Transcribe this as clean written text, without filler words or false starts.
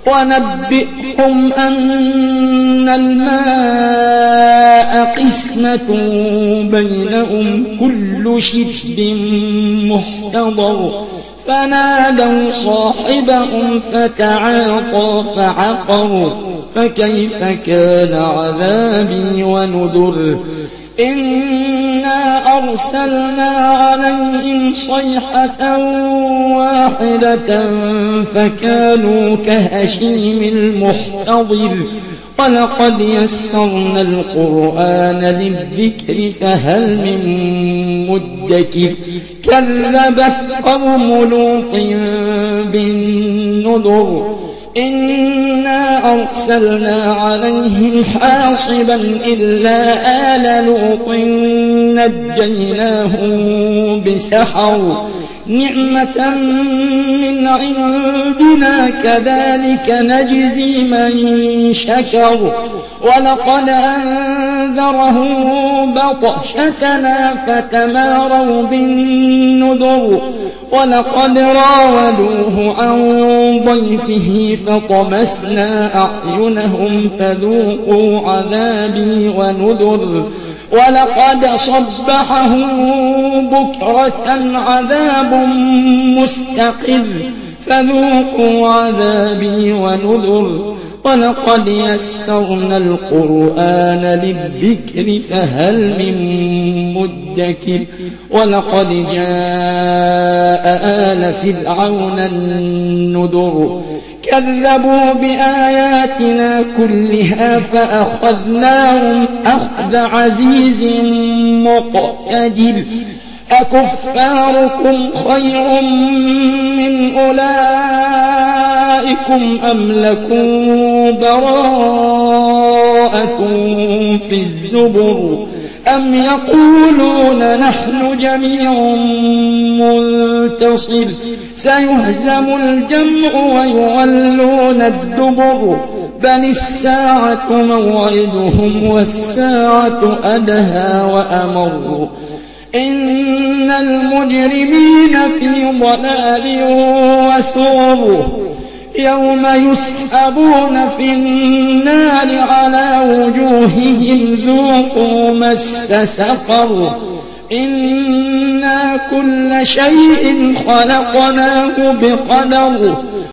ونبئهم أن الماء قسمة بينهم كل شرب محتضر فنادوا صاحبهم فتعاطى فعقر فكيف كان عذابي ونذر إنا أرسلنا عليهم صيحة واحدة فكانوا كهشيم المحتضر ولقد يسرنا القرآن للذكر فهل من مدكر كذبت قوم لوط بالنذر إنا أرسلنا عليهم حاصبا إلا آل لوط نجيناهم بسحر نعمة من عندنا كذلك نجزي من شكر ولقد أنذرهم بطشتنا فتماروا بالنذر ولقد راودوه عن ضيفه فطمسنا أعينهم فذوقوا عذابي ونذر ولقد صبحهم بكرة عذاب مستقر فذوقوا عذابي ونذر ولقد يسرنا القرآن للذكر فهل من مدكر ولقد جاء آل فرعون النذر كذبوا بآياتنا كلها فأخذناهم أخذ عزيز مقتدر أكفاركم خير من أولئكم أم لكم براءة في الزبر أم يقولون نحن جميع منتصر سيهزم الجمع ويولون الدبر بل الساعة موعدهم والساعة أدهى وأمر إن المجرمين في ضلال وسعر يوم يسحبون في النار على وجوههم ذوقوا مس سقر إنا كل شيء خلقناه بقدر